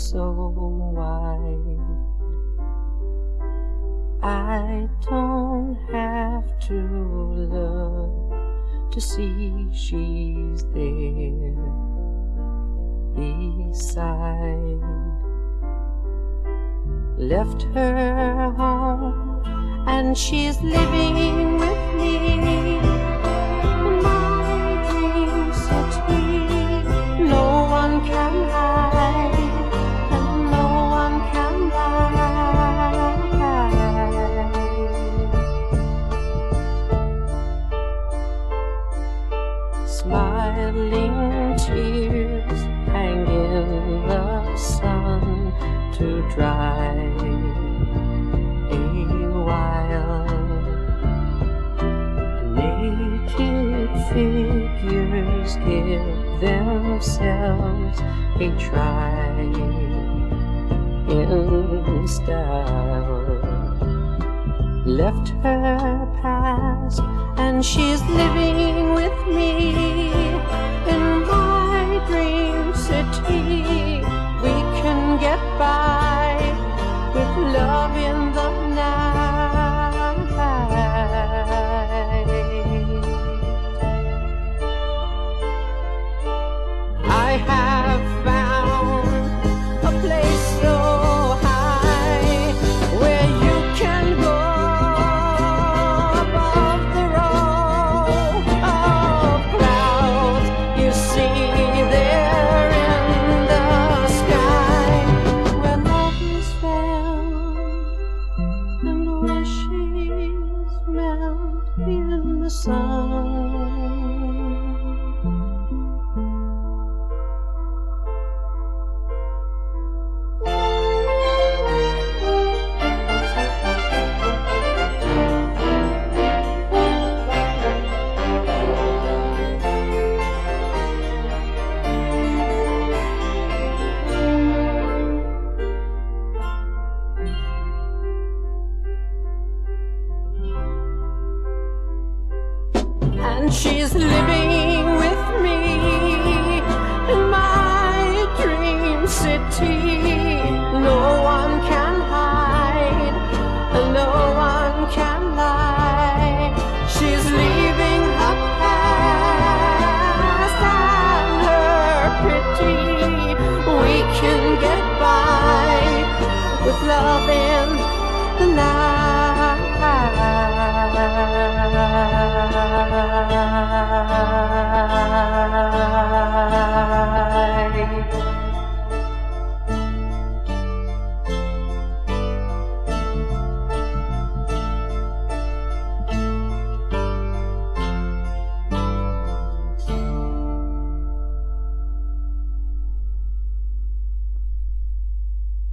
so wide. I don't have to look to see she's there beside. Left her home and she's living with me in my dream city. No one can hide and no one can hide. Smiling tears hang in the sun to dry a while. Naked figures give themselves a try in style. Left her past and she's living with me